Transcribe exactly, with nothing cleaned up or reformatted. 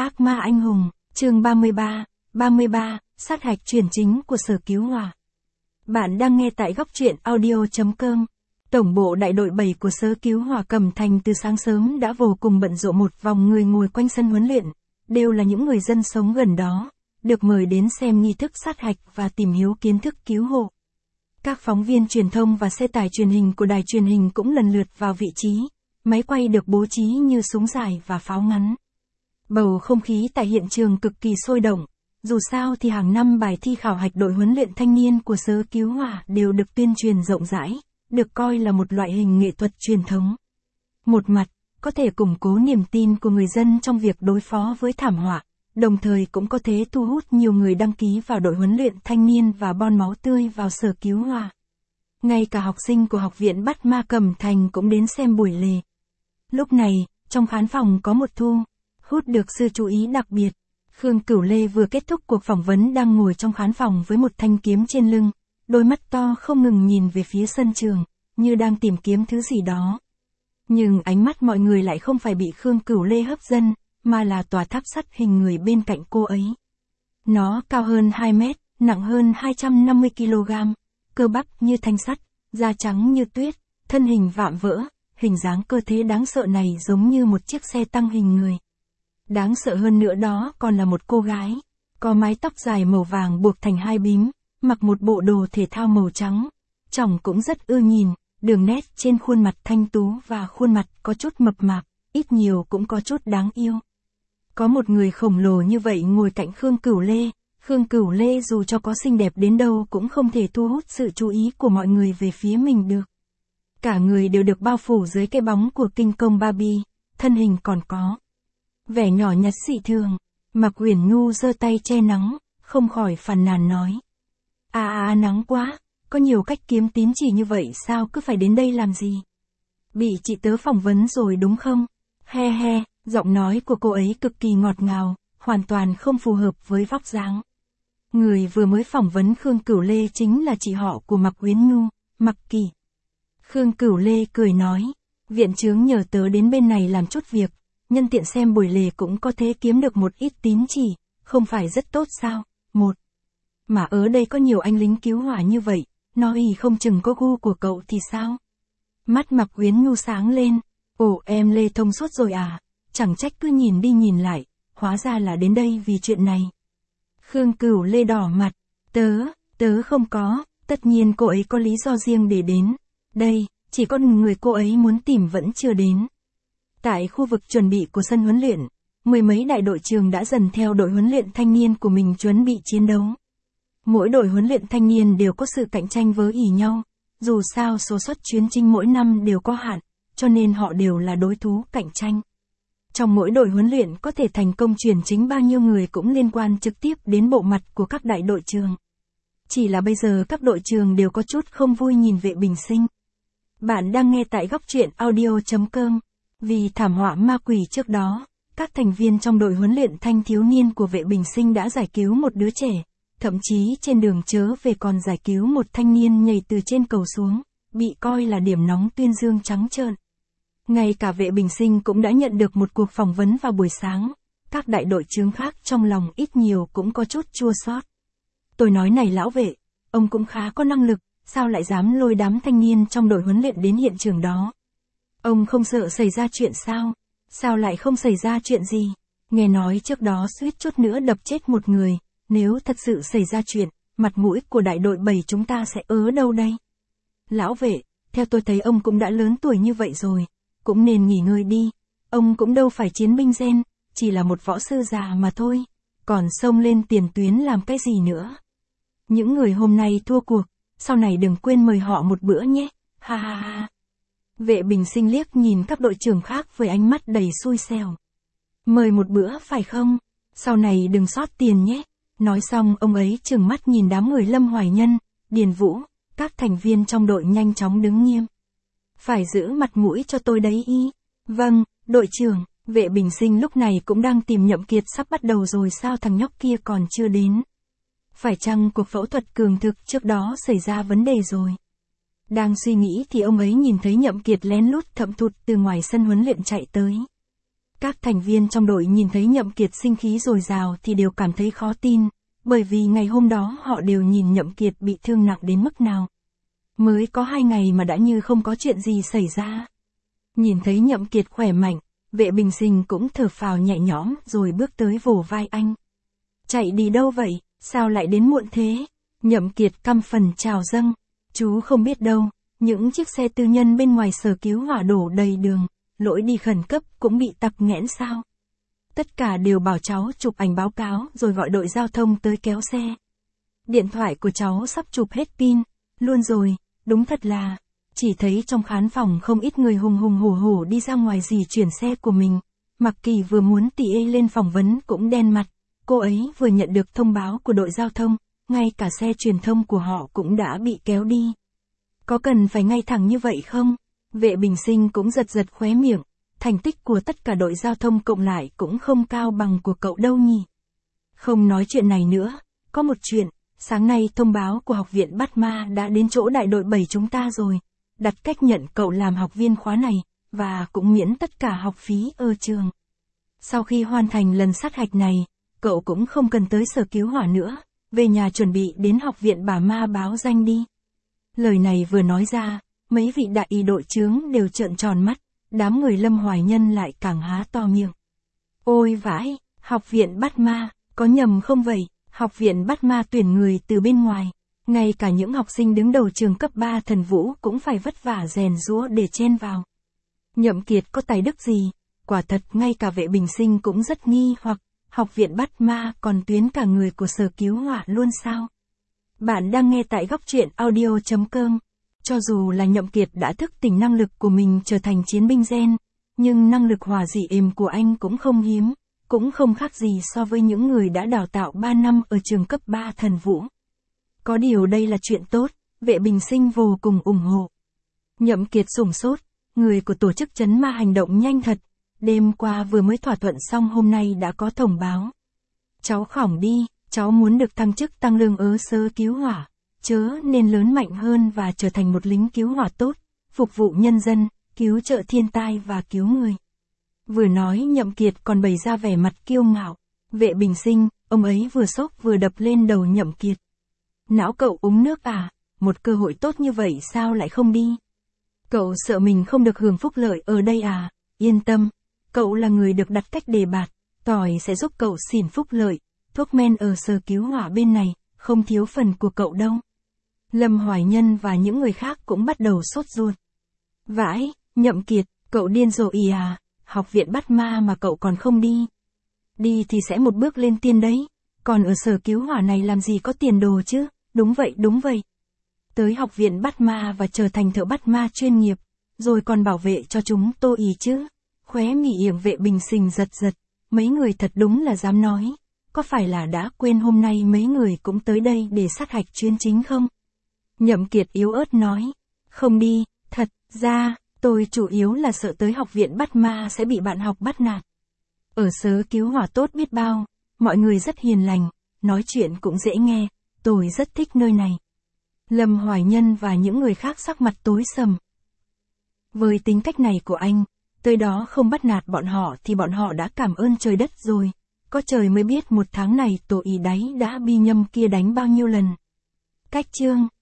Ác ma anh hùng, chương ba mươi ba, ba mươi ba, sát hạch chuyển chính của Sở Cứu Hỏa. Bạn đang nghe tại góc truyện audio chấm com. Tổng bộ đại đội bảy của Sở Cứu Hỏa Cẩm Thành từ sáng sớm đã vô cùng bận rộn, một vòng người ngồi quanh sân huấn luyện, đều là những người dân sống gần đó, được mời đến xem nghi thức sát hạch và tìm hiểu kiến thức cứu hộ. Các phóng viên truyền thông và xe tải truyền hình của đài truyền hình cũng lần lượt vào vị trí, máy quay được bố trí như súng dài và pháo ngắn. Bầu không khí tại hiện trường cực kỳ sôi động, dù sao thì hàng năm bài thi khảo hạch đội huấn luyện thanh niên của Sở Cứu Hỏa đều được tuyên truyền rộng rãi, được coi là một loại hình nghệ thuật truyền thống. Một mặt, có thể củng cố niềm tin của người dân trong việc đối phó với thảm họa, đồng thời cũng có thể thu hút nhiều người đăng ký vào đội huấn luyện thanh niên và bon máu tươi vào Sở Cứu Hỏa. Ngay cả học sinh của học viện Bắt Ma Cẩm Thành cũng đến xem buổi lễ. Lúc này, trong khán phòng có một thu hút được sự chú ý đặc biệt. Khương Cửu Lê vừa kết thúc cuộc phỏng vấn đang ngồi trong khán phòng với một thanh kiếm trên lưng, đôi mắt to không ngừng nhìn về phía sân trường, như đang tìm kiếm thứ gì đó. Nhưng ánh mắt mọi người lại không phải bị Khương Cửu Lê hấp dẫn, mà là tòa tháp sắt hình người bên cạnh cô ấy. Nó cao hơn hai mét, nặng hơn hai trăm năm mươi ki lô gam, cơ bắp như thanh sắt, da trắng như tuyết, thân hình vạm vỡ, hình dáng cơ thể đáng sợ này giống như một chiếc xe tăng hình người. Đáng sợ hơn nữa đó còn là một cô gái, có mái tóc dài màu vàng buộc thành hai bím, mặc một bộ đồ thể thao màu trắng, trông cũng rất ưa nhìn, đường nét trên khuôn mặt thanh tú và khuôn mặt có chút mập mạp, ít nhiều cũng có chút đáng yêu. Có một người khổng lồ như vậy ngồi cạnh Khương Cửu Lê, Khương Cửu Lê dù cho có xinh đẹp đến đâu cũng không thể thu hút sự chú ý của mọi người về phía mình được. Cả người đều được bao phủ dưới cái bóng của kinh công Barbie, thân hình còn có vẻ nhỏ nhặt dị thường. Mạc Uyển Nhu giơ tay che nắng, không khỏi phàn nàn nói: À à nắng quá, có nhiều cách kiếm tín chỉ như vậy sao cứ phải đến đây làm gì? Bị chị tớ phỏng vấn rồi đúng không? He he, giọng nói của cô ấy cực kỳ ngọt ngào, hoàn toàn không phù hợp với vóc dáng. Người vừa mới phỏng vấn Khương Cửu Lê chính là chị họ của Mạc Uyển Nhu, Mạc Kỳ. Khương Cửu Lê cười nói: Viện trưởng nhờ tớ đến bên này làm chút việc, nhân tiện xem buổi lễ cũng có thể kiếm được một ít tín chỉ, không phải rất tốt sao? Một. Mà ở đây có nhiều anh lính cứu hỏa như vậy, nói không chừng có gu của cậu thì sao? Mắt Mạc Uyển Nhu sáng lên. Ồ, em Lê thông suốt rồi à? Chẳng trách cứ nhìn đi nhìn lại, hóa ra là đến đây vì chuyện này. Khương Cửu Lê đỏ mặt. Tớ, tớ không có, tất nhiên cô ấy có lý do riêng để đến. Đây, chỉ có người cô ấy muốn tìm vẫn chưa đến. Tại khu vực chuẩn bị của sân huấn luyện, mười mấy đại đội trường đã dần theo đội huấn luyện thanh niên của mình chuẩn bị chiến đấu. Mỗi đội huấn luyện thanh niên đều có sự cạnh tranh với ỉ nhau, dù sao số suất chuyến chinh mỗi năm đều có hạn, cho nên họ đều là đối thủ cạnh tranh. Trong mỗi đội huấn luyện có thể thành công chuyển chính bao nhiêu người cũng liên quan trực tiếp đến bộ mặt của các đại đội trường. Chỉ là bây giờ các đội trường đều có chút không vui nhìn Vệ Bình Sinh. Bạn đang nghe tại góc truyện audio chấm com. Vì thảm họa ma quỷ trước đó, các thành viên trong đội huấn luyện thanh thiếu niên của Vệ Bình Sinh đã giải cứu một đứa trẻ, thậm chí trên đường chớ về còn giải cứu một thanh niên nhảy từ trên cầu xuống, bị coi là điểm nóng tuyên dương trắng trợn. Ngay cả Vệ Bình Sinh cũng đã nhận được một cuộc phỏng vấn vào buổi sáng, các đại đội trưởng khác trong lòng ít nhiều cũng có chút chua xót. Tôi nói này lão Vệ, ông cũng khá có năng lực, sao lại dám lôi đám thanh niên trong đội huấn luyện đến hiện trường đó? Ông không sợ xảy ra chuyện sao? Sao lại không xảy ra chuyện gì? Nghe nói trước đó suýt chút nữa đập chết một người, nếu thật sự xảy ra chuyện, mặt mũi của đại đội bảy chúng ta sẽ ớ đâu đây? Lão Vệ, theo tôi thấy ông cũng đã lớn tuổi như vậy rồi, cũng nên nghỉ ngơi đi, ông cũng đâu phải chiến binh gen, chỉ là một võ sư già mà thôi, còn xông lên tiền tuyến làm cái gì nữa? Những người hôm nay thua cuộc, sau này đừng quên mời họ một bữa nhé, ha ha ha. Vệ Bình Sinh liếc nhìn các đội trưởng khác với ánh mắt đầy xui xẻo. Mời một bữa phải không? Sau này đừng sót tiền nhé. Nói xong ông ấy trừng mắt nhìn đám người Lâm Hoài Nhân, Điền Vũ, các thành viên trong đội nhanh chóng đứng nghiêm. Phải giữ mặt mũi cho tôi đấy y. Vâng, đội trưởng. Vệ Bình Sinh lúc này cũng đang tìm Nhậm Kiệt, sắp bắt đầu rồi sao thằng nhóc kia còn chưa đến? Phải chăng cuộc phẫu thuật cường thực trước đó xảy ra vấn đề rồi? Đang suy nghĩ thì ông ấy nhìn thấy Nhậm Kiệt lén lút thậm thụt từ ngoài sân huấn luyện chạy tới. Các thành viên trong đội nhìn thấy Nhậm Kiệt sinh khí dồi dào thì đều cảm thấy khó tin, bởi vì ngày hôm đó họ đều nhìn Nhậm Kiệt bị thương nặng đến mức nào. Mới có hai ngày mà đã như không có chuyện gì xảy ra. Nhìn thấy Nhậm Kiệt khỏe mạnh, Vệ Bình Sinh cũng thở phào nhẹ nhõm rồi bước tới vỗ vai anh. Chạy đi đâu vậy, sao lại đến muộn thế? Nhậm Kiệt căm phần chào dâng. Chú không biết đâu, những chiếc xe tư nhân bên ngoài sở cứu hỏa đổ đầy đường, lỗi đi khẩn cấp cũng bị tắc nghẽn sao? Tất cả đều bảo cháu chụp ảnh báo cáo rồi gọi đội giao thông tới kéo xe. Điện thoại của cháu sắp chụp hết pin, luôn rồi, đúng thật là, chỉ thấy trong khán phòng không ít người hùng hùng hổ hổ đi ra ngoài dì chuyển xe của mình. Mặc Kỳ vừa muốn tỉ ê lên phỏng vấn cũng đen mặt, cô ấy vừa nhận được thông báo của đội giao thông, ngay cả xe truyền thông của họ cũng đã bị kéo đi. Có cần phải ngay thẳng như vậy không? Vệ Bình Sinh cũng giật giật khóe miệng, thành tích của tất cả đội giao thông cộng lại cũng không cao bằng của cậu đâu nhỉ. Không nói chuyện này nữa, có một chuyện, sáng nay thông báo của học viện Bát Ma đã đến chỗ đại đội bảy chúng ta rồi, đặt cách nhận cậu làm học viên khóa này, và cũng miễn tất cả học phí ở trường. Sau khi hoàn thành lần sát hạch này, cậu cũng không cần tới sở cứu hỏa nữa, về nhà chuẩn bị đến học viện Bà Ma báo danh đi. Lời này vừa nói ra, mấy vị đại y đội trưởng đều trợn tròn mắt, đám người Lâm Hoài Nhân lại càng há to miệng. Ôi vãi, học viện Bát Ma, có nhầm không vậy? Học viện Bát Ma tuyển người từ bên ngoài, ngay cả những học sinh đứng đầu trường cấp ba Thần Vũ cũng phải vất vả rèn giũa để chen vào. Nhậm Kiệt có tài đức gì? Quả thật ngay cả Vệ Bình Sinh cũng rất nghi hoặc, học viện Bát Ma còn tuyến cả người của sở cứu hỏa luôn sao? Bạn đang nghe tại góc truyện audio chấm com. Cho dù là Nhậm Kiệt đã thức tỉnh năng lực của mình trở thành chiến binh gen, nhưng năng lực hỏa dị êm của anh cũng không hiếm, cũng không khác gì so với những người đã đào tạo ba năm ở trường cấp ba Thần Vũ. Có điều đây là chuyện tốt, Vệ Bình Sinh vô cùng ủng hộ. Nhậm Kiệt sửng sốt, người của tổ chức trấn ma hành động nhanh thật, đêm qua vừa mới thỏa thuận xong hôm nay đã có thông báo. Cháu khỏng đi, cháu muốn được thăng chức tăng lương ở sở cứu hỏa, chớ nên lớn mạnh hơn và trở thành một lính cứu hỏa tốt, phục vụ nhân dân, cứu trợ thiên tai và cứu người. Vừa nói Nhậm Kiệt còn bày ra vẻ mặt kiêu ngạo. Vệ Bình Sinh, ông ấy vừa sốc vừa đập lên đầu Nhậm Kiệt. Não cậu uống nước à, một cơ hội tốt như vậy sao lại không đi? Cậu sợ mình không được hưởng phúc lợi ở đây à? Yên tâm, cậu là người được đặt cách đề bạt, tỏi sẽ giúp cậu xỉn phúc lợi, thuốc men ở sở cứu hỏa bên này, không thiếu phần của cậu đâu. Lâm Hoài Nhân và những người khác cũng bắt đầu sốt ruột. Vãi, Nhậm Kiệt, cậu điên rồi ý à, học viện Bát Ma mà cậu còn không đi. Đi thì sẽ một bước lên tiên đấy, còn ở sở cứu hỏa này làm gì có tiền đồ chứ, đúng vậy đúng vậy. Tới học viện Bát Ma và trở thành thợ Bát Ma chuyên nghiệp, rồi còn bảo vệ cho chúng tôi ý chứ. Khóe miệng Vệ Bình Sinh giật giật, mấy người thật đúng là dám nói, có phải là đã quên hôm nay mấy người cũng tới đây để sát hạch chuyên chính không? Nhậm Kiệt yếu ớt nói, không đi, thật ra, tôi chủ yếu là sợ tới học viện Bát Ma sẽ bị bạn học bắt nạt. Ở sở cứu hỏa tốt biết bao, mọi người rất hiền lành, nói chuyện cũng dễ nghe, tôi rất thích nơi này. Lâm Hoài Nhân và những người khác sắc mặt tối sầm. Với tính cách này của anh, tới đó không bắt nạt bọn họ thì bọn họ đã cảm ơn trời đất rồi. Có trời mới biết một tháng này tổ ý đáy đã bi nhâm kia đánh bao nhiêu lần. Cách chương